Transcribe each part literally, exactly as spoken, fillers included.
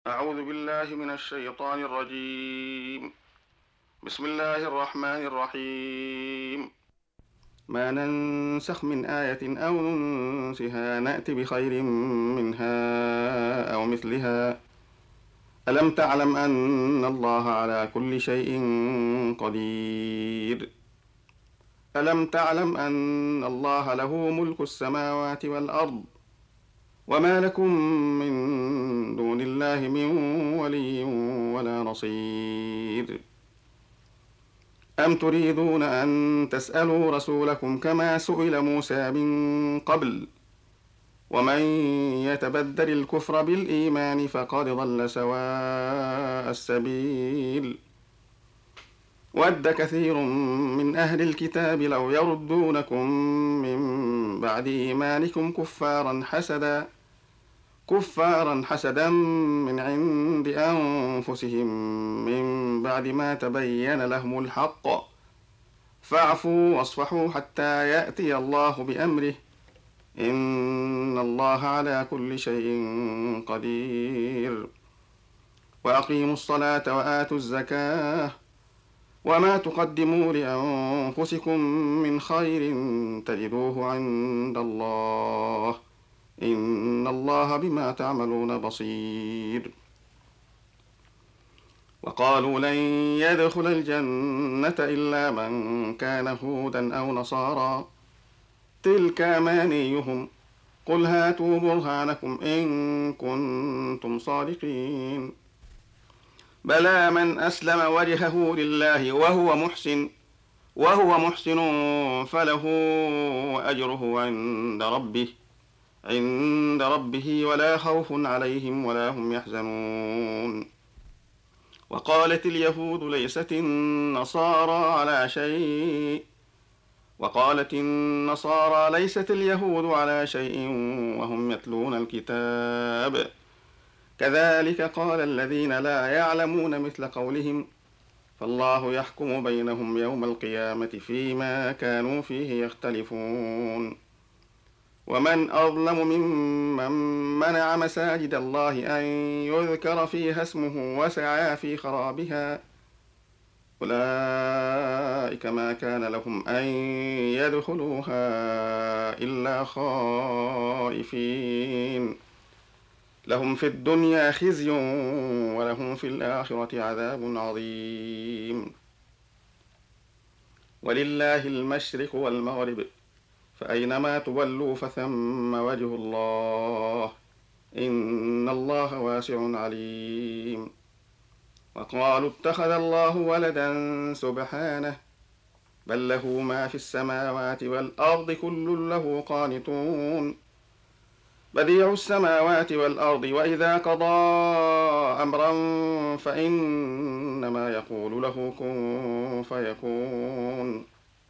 أعوذ بالله من الشيطان الرجيم. بسم الله الرحمن الرحيم. ما ننسخ من آية أو ننسها نأت بخير منها أو مثلها. ألم تعلم أن الله على كل شيء قدير. ألم تعلم أن الله له ملك السماوات والأرض وما لكم من دون الله من ولي ولا نصير. أم تريدون أن تسألوا رسولكم كما سئل موسى من قبل ومن يتبدل الكفر بالإيمان فقد ضل سواء السبيل. ود كثير من أهل الكتاب لو يردونكم من بعد إيمانكم كفارا حسدا كفارا حسدا من عند أنفسهم من بعد ما تبين لهم الحق فاعفوا واصفحوا حتى يأتي الله بأمره إن الله على كل شيء قدير. وأقيموا الصلاة وآتوا الزكاة وما تقدموا لأنفسكم من خير تجدوه عند الله إن الله بما تعملون بصير. وقالوا لن يدخل الجنة إلا من كان هودا أو نصارى تلك أمانيهم قل هاتوا برهانكم إن كنتم صادقين. بلى من أسلم وجهه لله وهو محسن وهو محسن فله أجره عند ربه عند ربه ولا خوف عليهم ولا هم يحزنون. وقالت اليهود ليست النصارى على شيء وقالت النصارى ليست اليهود على شيء وهم يتلون الكتاب كذلك قال الذين لا يعلمون مثل قولهم فالله يحكم بينهم يوم القيامة فيما كانوا فيه يختلفون. ومن أظلم ممن منع مساجد الله أن يذكر فيها اسمه وسعى في خرابها أولئك ما كان لهم أن يدخلوها إلا خائفين لهم في الدنيا خزي ولهم في الآخرة عذاب عظيم. ولله المشرق والمغرب فأينما تولوا فثم وجه الله إن الله واسع عليم. وقالوا اتخذ الله ولدا سبحانه بل له ما في السماوات والأرض كل له قانتون بديع السماوات والأرض وإذا قضى أمرا فإنما يقول له كن فيكون.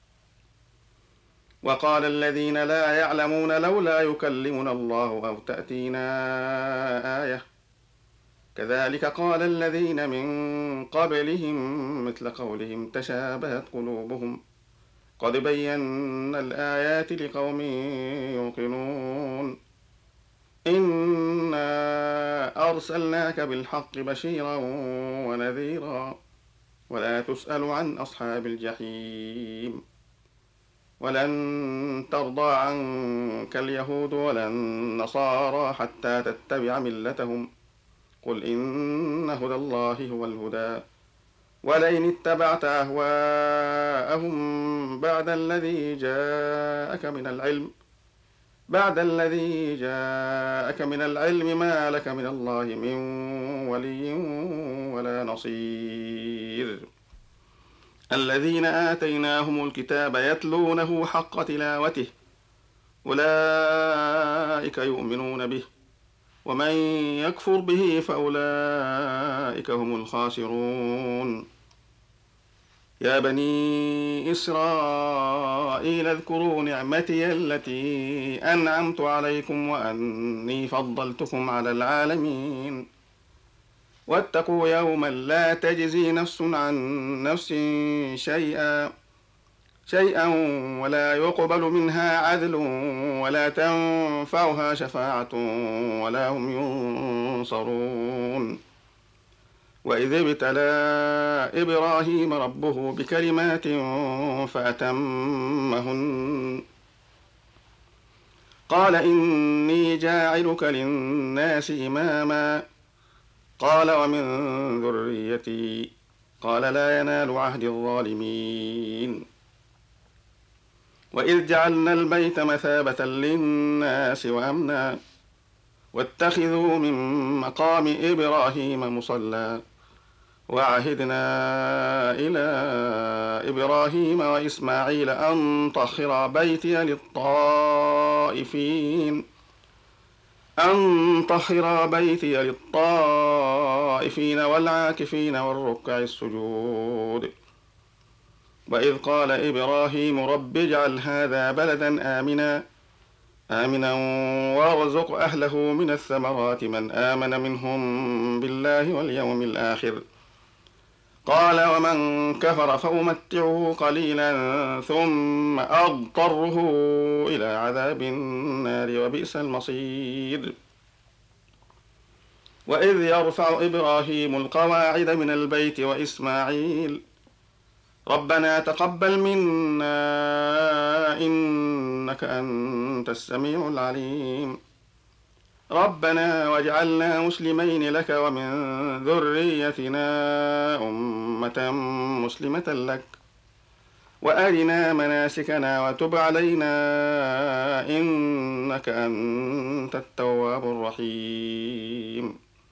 وقال الذين لا يعلمون لولا يكلمنا الله أو تأتينا آية كذلك قال الذين من قبلهم مثل قولهم تشابهت قلوبهم قد بينا الآيات لقوم يوقنون. إنا أرسلناك بالحق بشيرا ونذيرا ولا تسأل عن أصحاب الجحيم. ولن ترضى عنك اليهود ولا النصارى حتى تتبع ملتهم قل إن هدى الله هو الهدى ولئن اتبعت أهواءهم بعد الذي جاءك من العلم بعد الذي جاءك من العلم ما لك من الله من ولي ولا نصير. الذين آتيناهم الكتاب يتلونه حق تلاوته أولئك يؤمنون به ومن يكفر به فأولئك هم الخاسرون. يا بني إسرائيل اذكروا نعمتي التي أنعمت عليكم وأني فضلتكم على العالمين. واتقوا يوما لا تجزي نفس عن نفس شيئا شيئا ولا يقبل منها عدل ولا تنفعها شفاعة ولا هم ينصرون. وإذ ابتلى إبراهيم ربه بكلمات فأتمهن قال إني جاعلك للناس إماما قال ومن ذريتي قال لا ينال عهد الظالمين. وإذ جعلنا البيت مثابة للناس وأمنا واتخذوا من مقام إبراهيم مصلى وعهدنا إلى إبراهيم وإسماعيل أن طهرا بيتي للطائفين أن طهرا بيتي للطائفين والعاكفين والركع السجود. وإذ قال إبراهيم رب اجعل هذا بلدا آمنا آمنا وارزق أهله من الثمرات من آمن منهم بالله واليوم الآخر قال ومن كفر فأمتعه قليلا ثم أضطره إلى عذاب النار وبئس المصير. وإذ يرفع إبراهيم القواعد من البيت وإسماعيل ربنا تقبل منا إنك أنت السميع العليم ربنا واجعلنا مسلمين لك ومن ذريتنا أمة مسلمة لك وأرنا مناسكنا وتب علينا إنك أنت التواب الرحيم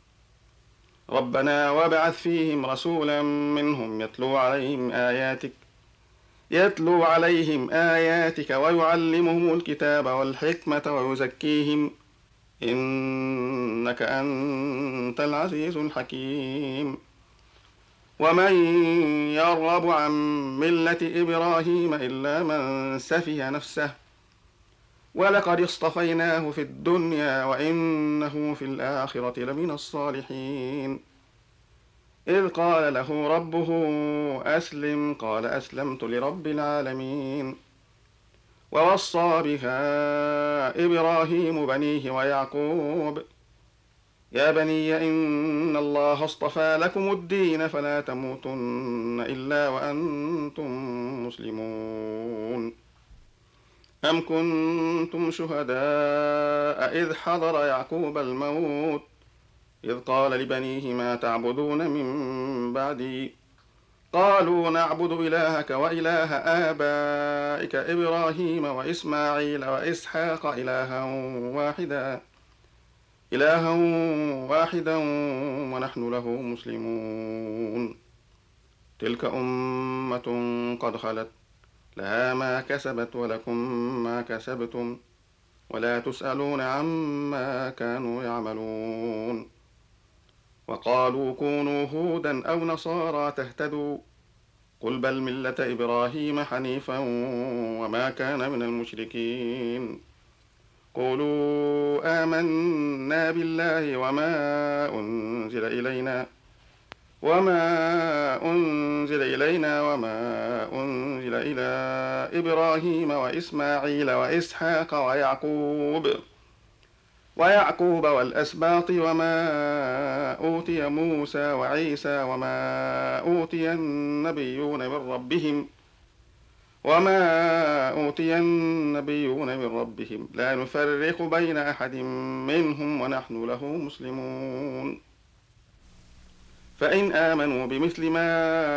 ربنا وابعث فيهم رسولا منهم يتلو عليهم آياتك يتلو عليهم آياتك ويعلمهم الكتاب والحكمة ويزكيهم إنك أنت العزيز الحكيم. ومن يرغب عن ملة إبراهيم إلا من سفه نفسه ولقد اصطفيناه في الدنيا وإنه في الآخرة لمن الصالحين. إذ قال له ربه أسلم قال أسلمت لرب العالمين. ووصى بها إبراهيم بنيه ويعقوب يا بني إن الله اصطفى لكم الدين فلا تموتن إلا وأنتم مسلمون. أم كنتم شهداء إذ حضر يعقوب الموت إذ قال لبنيه ما تعبدون من بعدي قالوا نعبد إلهك وإله آبائك إبراهيم وإسماعيل وإسحاق إلها واحدا إلها واحدا ونحن له مسلمون. تلك أمة قد خلت لها ما كسبت ولكم ما كسبتم ولا تسألون عما كانوا يعملون. وقالوا كونوا هودا أو نصارى تهتدوا قل بل ملة إبراهيم حنيفا وما كان من المشركين. قولوا آمنا بالله وما أنزل إلينا وما أنزل إلينا وما أنزل إلى إبراهيم وإسماعيل وإسحاق ويعقوب ويعقوب والأسباط وما أوتي موسى وعيسى وما أوتي النبيون من ربهم وما أوتي النبيون من ربهم لا نفرق بين أحد منهم ونحن له مسلمون. فإن آمنوا بمثل ما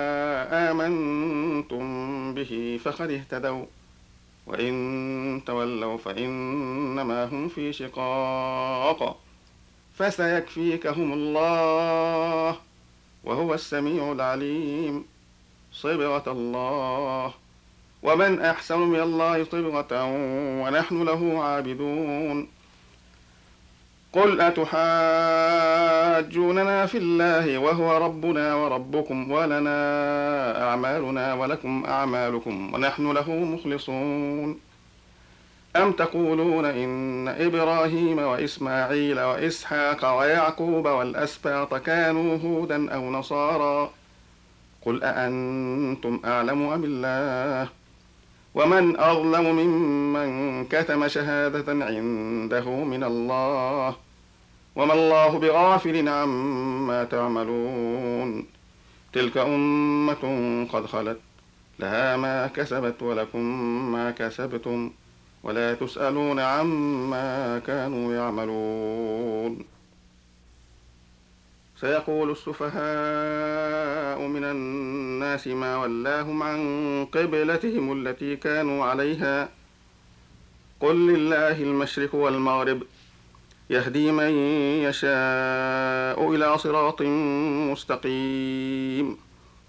آمنتم به فقد اهتدوا وإن تولوا فإنما هم في شقاق فسيكفيكهم الله وهو السميع العليم. صبغة الله ومن أحسن من الله صبغة ونحن له عابدون. قل أتحاجوننا في الله وهو ربنا وربكم ولنا أعمالنا ولكم أعمالكم ونحن له مخلصون. أم تقولون إن إبراهيم وإسماعيل وإسحاق ويعقوب والأسباط كانوا هودا أو نصارى قل أأنتم أعلم أم الله ومن أظلم ممن كتم شهادة عنده من الله وما الله بغافل عما تعملون. تلك أمة قد خلت لها ما كسبت ولكم ما كسبتم ولا تسألون عما كانوا يعملون. سيقول السفهاء من الناس ما ولاهم عن قبلتهم التي كانوا عليها قل لله المشرق والمغرب يهدي من يشاء إلى صراط مستقيم.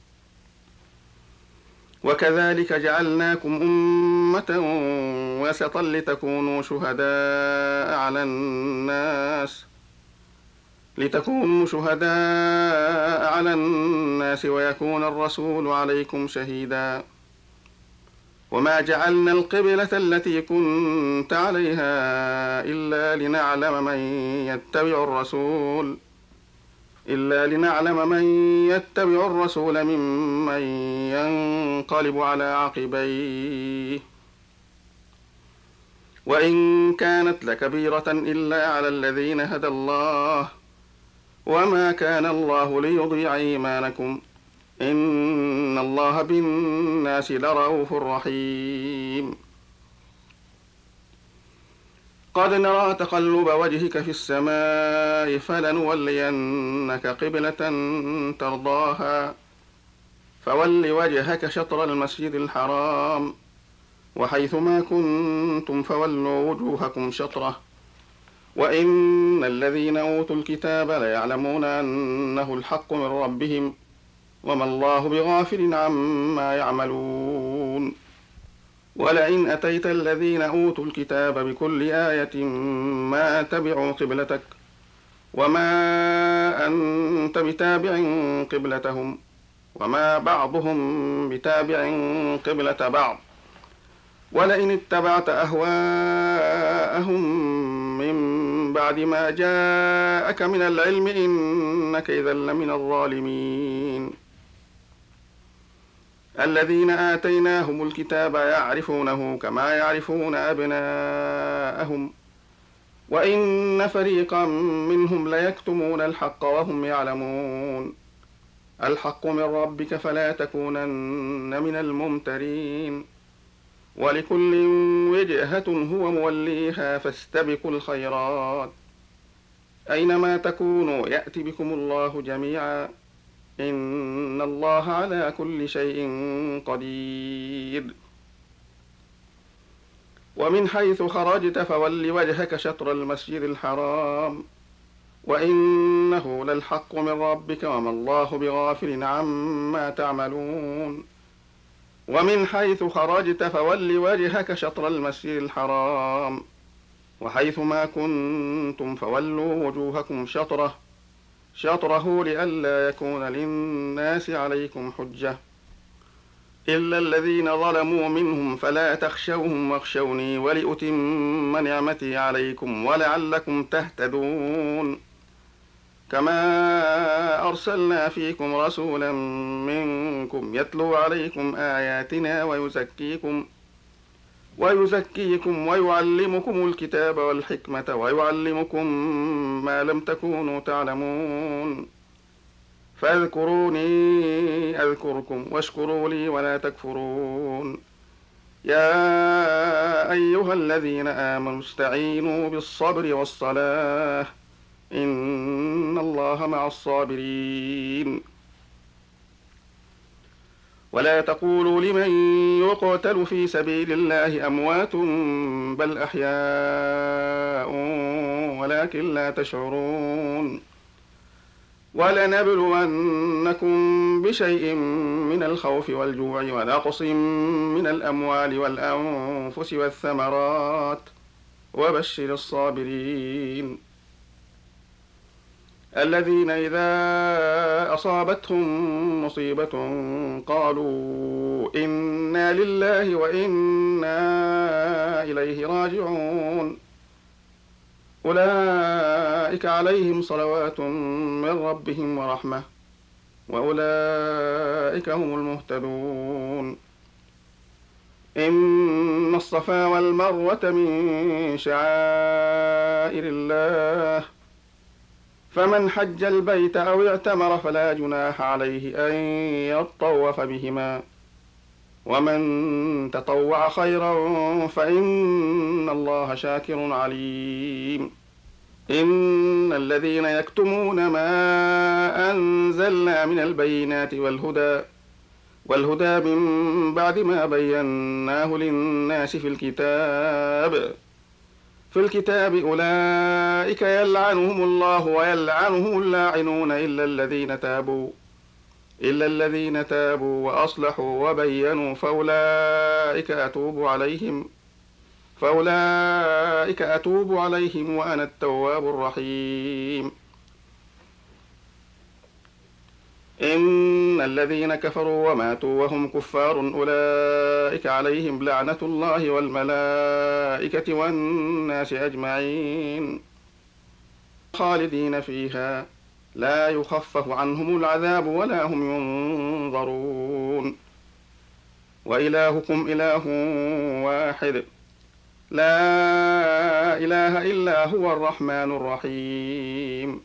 وكذلك جعلناكم أمة وسطا لتكونوا شهداء على الناس لتكونوا شهداء على الناس ويكون الرسول عليكم شهيدا. وما جعلنا القبلة التي كنت عليها إلا لنعلم من يتبع الرسول إلا لنعلم من يتبع الرسول ممن ينقلب على عقبيه وإن كانت لكبيرة إلا على الذين هدى الله وما كان الله ليضيع إيمانكم إن الله بالناس لرءوف رحيم. قد نرى تقلب وجهك في السماء فلنولينك قبلة ترضاها فول وجهك شطر المسجد الحرام وحيثما كنتم فولوا وجوهكم شطره وإن الذين أوتوا الكتاب ليعلمون أنه الحق من ربهم وما الله بغافل عما يعملون. ولئن أتيت الذين أوتوا الكتاب بكل آية ما تبعوا قبلتك وما أنت بتابع قبلتهم وما بعضهم بتابع قبلة بعض ولئن اتبعت أهواءهم من بعد ما جاءك من العلم إنك إذا لمن الظالمين. الذين آتيناهم الكتاب يعرفونه كما يعرفون أبناءهم وإن فريقا منهم ليكتمون الحق وهم يعلمون. الحق من ربك فلا تكونن من الممترين ولكل وجهة هو موليها فاستبقوا الخيرات أينما تكونوا يأتي بكم الله جميعا إن الله على كل شيء قدير. ومن حيث خرجت فول وجهك شطر المسجد الحرام وإنه للحق من ربك وما الله بغافل عما تعملون. ومن حيث خرجت فول وجهك شطر المسجد الحرام وحيثما كنتم فولوا وجوهكم شطره شطره لئلا يكون للناس عليكم حجة إلا الذين ظلموا منهم فلا تخشوهم واخشوني ولأتم نعمتي عليكم ولعلكم تهتدون. كما أرسلنا فيكم رسولا منكم يتلو عليكم آياتنا ويزكيكم ويزكيكم ويعلمكم الكتاب والحكمة ويعلمكم ما لم تكونوا تعلمون فاذكروني أذكركم واشكروا لي ولا تكفرون. يا أيها الذين آمنوا استعينوا بالصبر والصلاة إن الله مع الصابرين. ولا تقولوا لمن يقتل في سبيل الله أموات بل أحياء ولكن لا تشعرون. ولنبلونكم بشيء من الخوف والجوع ونقص من الأموال والأنفس والثمرات وبشر الصابرين الذين إذا أصابتهم مصيبة قالوا إنا لله وإنا إليه راجعون أولئك عليهم صلوات من ربهم ورحمة وأولئك هم المهتدون. إن الصفا والمروة من شعائر الله، فمن حج البيت أو اعتمر فلا جناح عليه أن يطوف بهما، ومن تطوع خيرا فإن الله شاكر عليم. إن الذين يكتمون ما أنزلنا من البينات والهدى والهدى من بعد ما بيناه للناس في الكتاب في الكتاب أولئك يلعنهم الله ويلعنهم اللاعنون إلا الذين تابوا إلا الذين تابوا وأصلحوا وبينوا فأولئك أتوب عليهم فأولئك أتوب عليهم وأنا التواب الرحيم. إن الذين كفروا وماتوا وهم كفار أولئك عليهم لعنة الله والملائكة والناس أجمعين خالدين فيها لا يخفف عنهم العذاب ولا هم ينظرون. وإلهكم إله واحد لا إله إلا هو الرحمن الرحيم.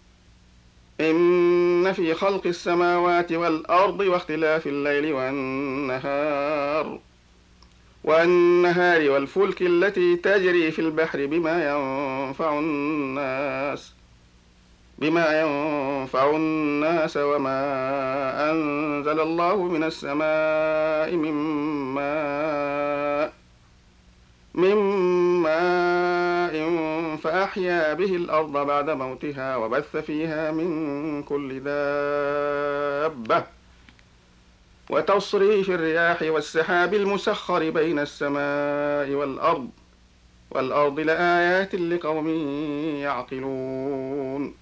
إن في خلق السماوات والأرض واختلاف الليل والنهار والنهار والفلك التي تجري في البحر بما ينفع الناس بما ينفع الناس وما أنزل الله من السماء من ماء من ماء فأحيا به الأرض بعد موتها وبث فيها من كل دابة وتصريف الرياح والسحاب المسخر بين السماء والأرض والأرض لآيات لقوم يعقلون.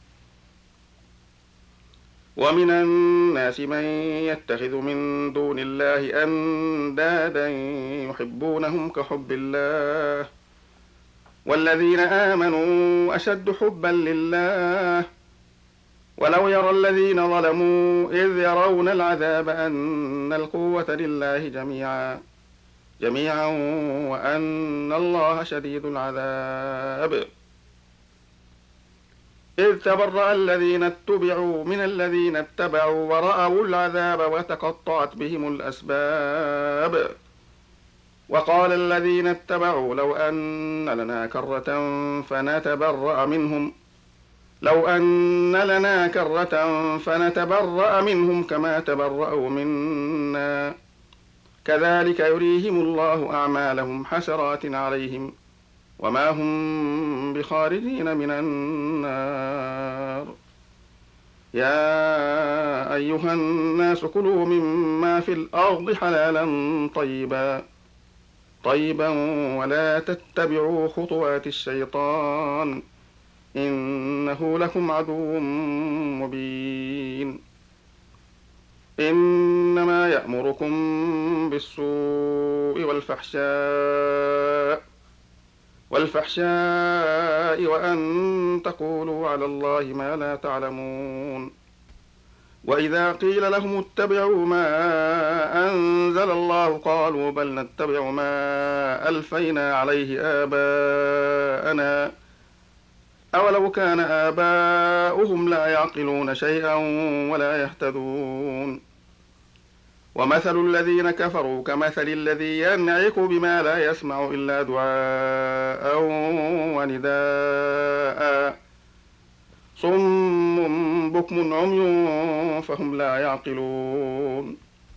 ومن الناس من يتخذ من دون الله أندادا يحبونهم كحب الله والذين آمنوا أشد حبا لله ولو يرى الذين ظلموا إذ يرون العذاب أن القوة لله جميعا جميعا وأن الله شديد العذاب. إذ تبرأ الذين اتبعوا من الذين اتبعوا ورأوا العذاب وتقطعت بهم الأسباب وقال الذين اتبعوا لو أن لنا كرة فنتبرأ منهم لو أن لنا كرة فنتبرأ منهم كما تبرأوا منا كذلك يريهم الله أعمالهم حسرات عليهم وما هم بخارجين من النار. يا أيها الناس كلوا مما في الأرض حلالا طيبا طيبا ولا تتبعوا خطوات الشيطان إنه لكم عدو مبين. إنما يأمركم بالسوء والفحشاء والفحشاء وأن تقولوا على الله ما لا تعلمون. وإذا قيل لهم اتبعوا ما أنزل الله قالوا بل نتبع ما ألفينا عليه آباءنا أولو كان آباؤهم لا يعقلون شيئا ولا يهتدون. ومثل الذين كفروا كمثل الذي ينعق بما لا يسمع إلا دعاء ونداء صم بكم عمي فهم لا يعقلون.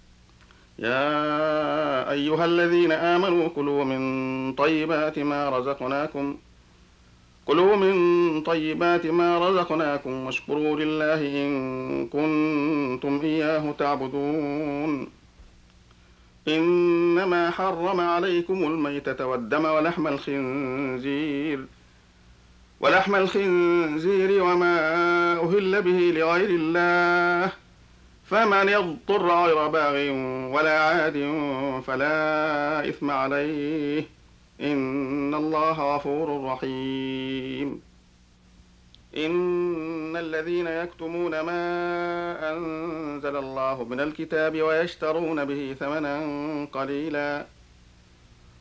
يا أيها الذين آمنوا كلوا من طيبات ما رزقناكم كلوا من طيبات ما رزقناكم واشكروا لله إن كنتم إياه تعبدون. إنما حرم عليكم الميتة والدم ولحم الخنزير ولحم الخنزير وما أهل به لغير الله فمن يضطر غير باغ ولا عاد فلا إثم عليه إن الله غفور رحيم. إن الذين يكتمون ما أنزل الله من الكتاب ويشترون به ثمنا قليلا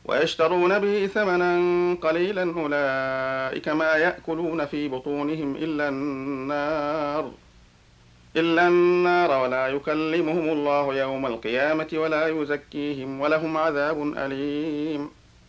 ويشترون به ثمنا قليلا أولئك ما يأكلون في بطونهم إلا النار إلا النار ولا يكلمهم الله يوم القيامة ولا يزكيهم ولهم عذاب أليم.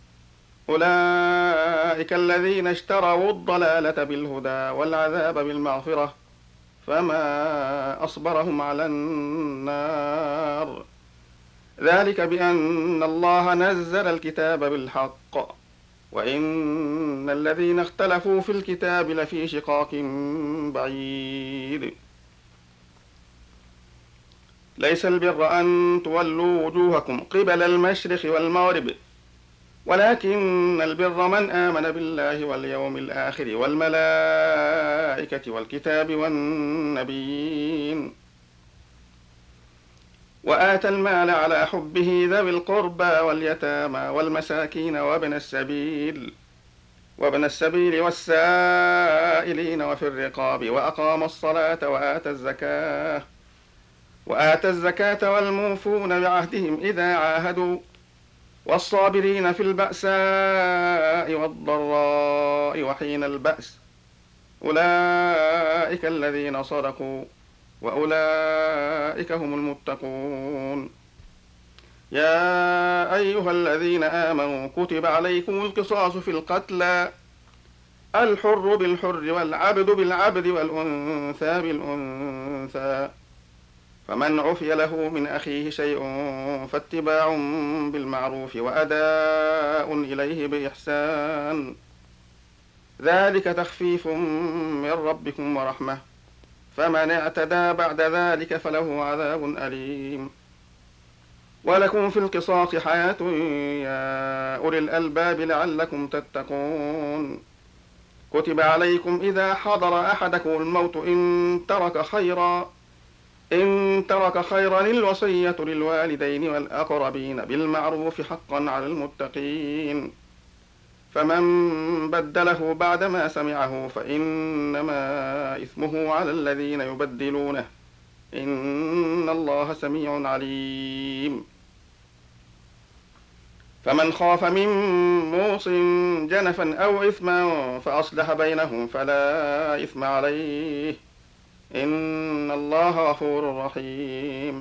أولئك الذين اشتروا الضلالة بالهدى والعذاب بالمغفرة فما أصبرهم على النار. ذلك بأن الله نزل الكتاب بالحق وإن الذين اختلفوا في الكتاب لفي شقاق بعيد. ليس البر أن تولوا وجوهكم قبل المشرق والمغرب ولكن البر من آمن بالله واليوم الآخر والملائكة والكتاب والنبيين وآتى المال على حبه ذوي القربى واليتامى والمساكين وابن السبيل وابن السبيل والسائلين وفي الرقاب وأقام الصلاة وآتى الزكاة وآتى الزكاة والموفون بعهدهم إذا عاهدوا والصابرين في البأساء والضراء وحين البأس أولئك الذين صدقوا وأولئك هم المتقون. يا أيها الذين آمنوا كتب عليكم القصاص في القتلى الحر بالحر والعبد بالعبد والأنثى بالأنثى فمن عفي له من أخيه شيء فاتباع بالمعروف وأداء إليه بإحسان ذلك تخفيف من ربكم ورحمة فمن اعتدى بعد ذلك فله عذاب أليم. ولكم في القصاص حياة يا أولي الألباب لعلكم تتقون. كتب عليكم إذا حضر أحدكم الموت إن ترك خيرا إن ترك خيرا الوصية للوالدين والأقربين بالمعروف حقا على المتقين فمن بدله بعدما سمعه فإنما إثمه على الذين يبدلونه إن الله سميع عليم. فمن خاف من موص جنفا أو إثما فأصلح بينهم فلا إثم عليه إن الله غفور رحيم.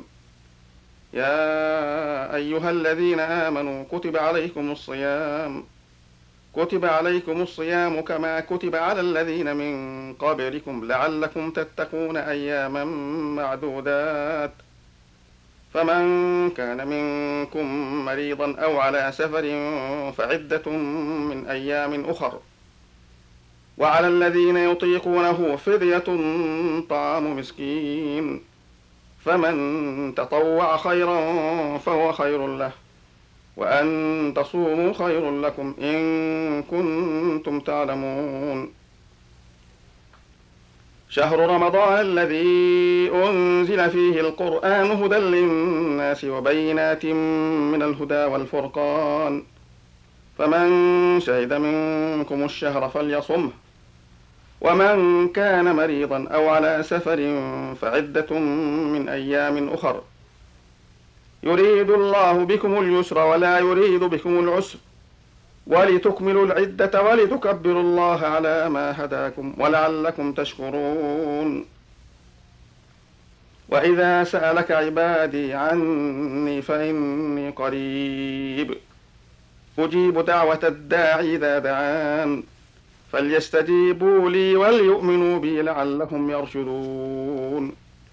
يا أيها الذين آمنوا كتب عليكم الصيام كتب عليكم الصيام كما كتب على الذين من قبلكم لعلكم تتقون أياما معدودات فمن كان منكم مريضا أو على سفر فعدة من أيام أخر وعلى الذين يطيقونه فدية طعام مسكين فمن تطوع خيرا فهو خير له وأن تصوموا خير لكم إن كنتم تعلمون. شهر رمضان الذي أنزل فيه القرآن هدى للناس وبينات من الهدى والفرقان فمن شهد منكم الشهر فليصمه ومن كان مريضا أو على سفر فعدة من أيام أخر يريد الله بكم اليسر ولا يريد بكم العسر ولتكملوا العدة ولتكبروا الله على ما هداكم ولعلكم تشكرون. وإذا سألك عبادي عني فإني قريب أجيب دعوة الداعي إذا دعان فليستجيبوا لي وليؤمنوا بي لعلهم يرشدون.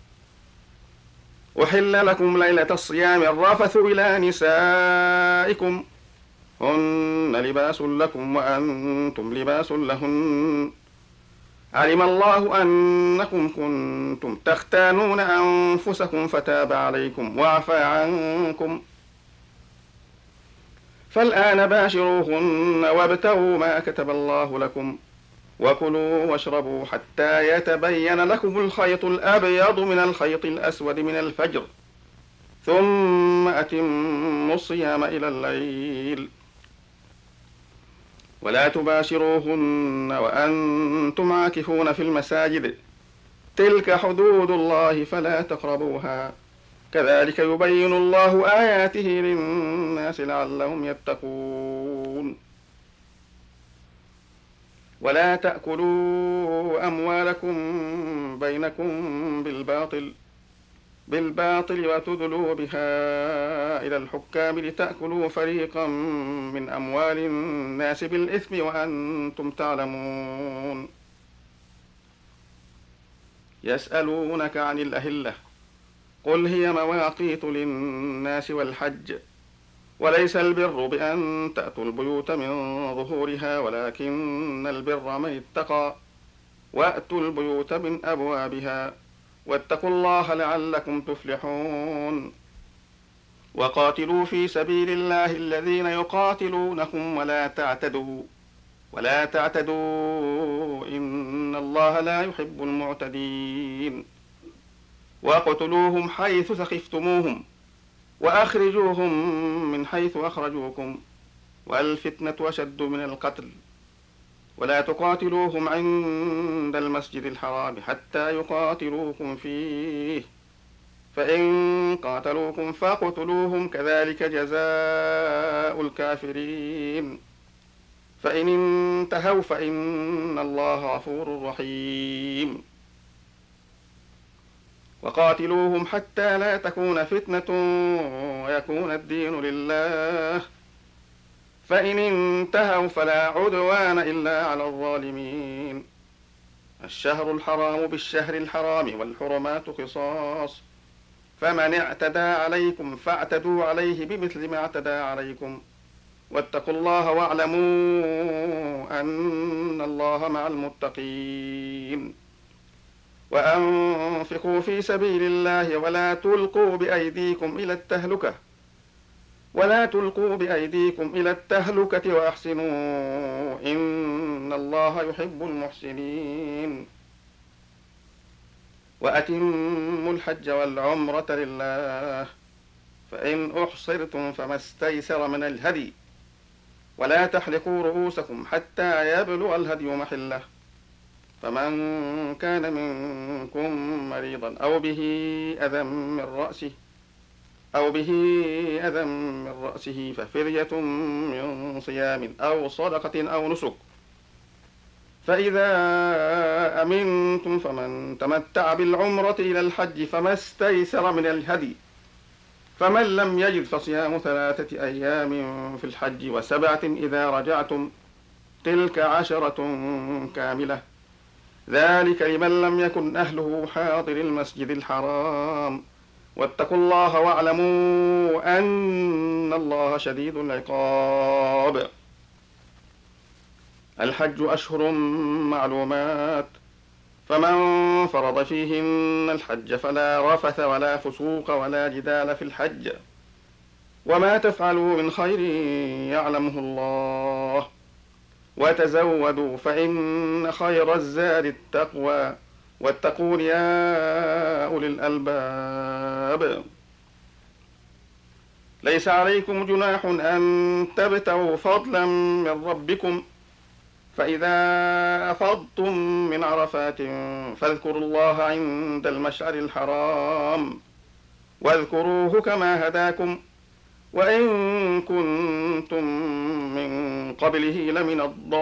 أحل لكم ليلة الصيام الرفث إلى نسائكم هن لباس لكم وأنتم لباس لهن علم الله أنكم كنتم تختانون أنفسكم فتاب عليكم وعفى عنكم فالآن باشروهن وابتغوا ما كتب الله لكم وكلوا واشربوا حتى يتبين لكم الخيط الأبيض من الخيط الأسود من الفجر ثم أتموا الصيام إلى الليل ولا تباشروهن وأنتم عاكفون في المساجد تلك حدود الله فلا تقربوها كذلك يبين الله آياته للناس لعلهم يتقون. ولا تأكلوا أموالكم بينكم بالباطل بالباطل وتدلوا بها إلى الحكام لتأكلوا فريقا من أموال الناس بالإثم وأنتم تعلمون. يسألونك عن الأهلة قل هي مواقيت للناس والحج وليس البر بأن تأتوا البيوت من ظهورها ولكن البر من اتقى وأتوا البيوت من أبوابها واتقوا الله لعلكم تفلحون. وقاتلوا في سبيل الله الذين يقاتلونكم ولا تعتدوا ولا تعتدوا إن الله لا يحب المعتدين. واقتلوهم حيث ثقفتموهم وأخرجوهم من حيث أخرجوكم والفتنة أشد من القتل. ولا تقاتلوهم عند المسجد الحرام حتى يقاتلوكم فيه فإن قاتلوكم فاقتلوهم كذلك جزاء الكافرين. فإن انتهوا فإن الله غفور رحيم. وقاتلوهم حتى لا تكون فتنة ويكون الدين لله فإن انتهوا فلا عدوان إلا على الظالمين. الشهر الحرام بالشهر الحرام والحرمات قصاص فمن اعتدى عليكم فاعتدوا عليه بمثل ما اعتدى عليكم واتقوا الله واعلموا أن الله مع المتقين. وأنفقوا في سبيل الله ولا تلقوا بأيديكم إلى التهلكة ولا تلقوا بأيديكم إلى التهلكة وأحسنوا إن الله يحب المحسنين. وأتموا الحج والعمرة لله فإن أحصرتم فما استيسر من الهدي ولا تحلقوا رؤوسكم حتى يبلغ الهدي محله فمن كان منكم مريضا أو به أذى من رأسه أو به أذى من رأسه ففدية من صيام أو صدقة أو نسك فإذا أمنتم فمن تمتع بالعمرة إلى الحج فما استيسر من الهدي فمن لم يجد فصيام ثلاثة أيام في الحج وسبعة إذا رجعتم تلك عشرة كاملة ذلك لمن لم يكن أهله حاضر المسجد الحرام واتقوا الله واعلموا أن الله شديد العقاب. الحج أشهر معلومات فمن فرض فيهن الحج فلا رفث ولا فسوق ولا جدال في الحج وما تفعلوا من خير يعلمه الله وتزودوا فإن خير الزاد التقوى واتقون يا أولي الألباب. ليس عليكم جناح أن تبتغوا فضلا من ربكم فإذا أفضتم من عرفات فاذكروا الله عند المشعر الحرام واذكروه كما هداكم وإن كنتم من قبله لمن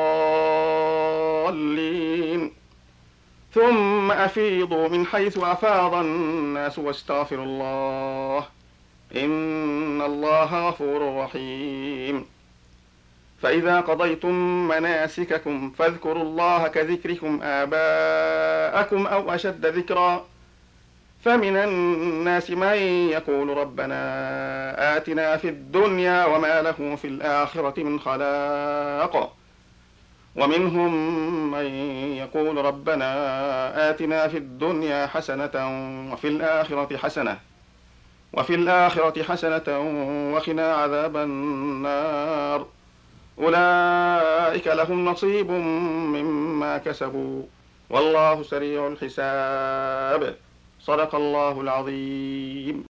الضالين ثم أفيضوا من حيث أفاض الناس واستغفروا الله إن الله غفور رحيم. فإذا قضيتم مناسككم فاذكروا الله كذكركم آباءكم أو أشد ذكرا فمن الناس من يقول ربنا آتنا في الدنيا وما له في الآخرة من خلاق ومنهم من يقول ربنا آتنا في الدنيا حسنة وفي الآخرة حسنة وفي الآخرة حسنة وقنا عذاب النار أولئك لهم نصيب مما كسبوا والله سريع الحساب. صدق الله العظيم.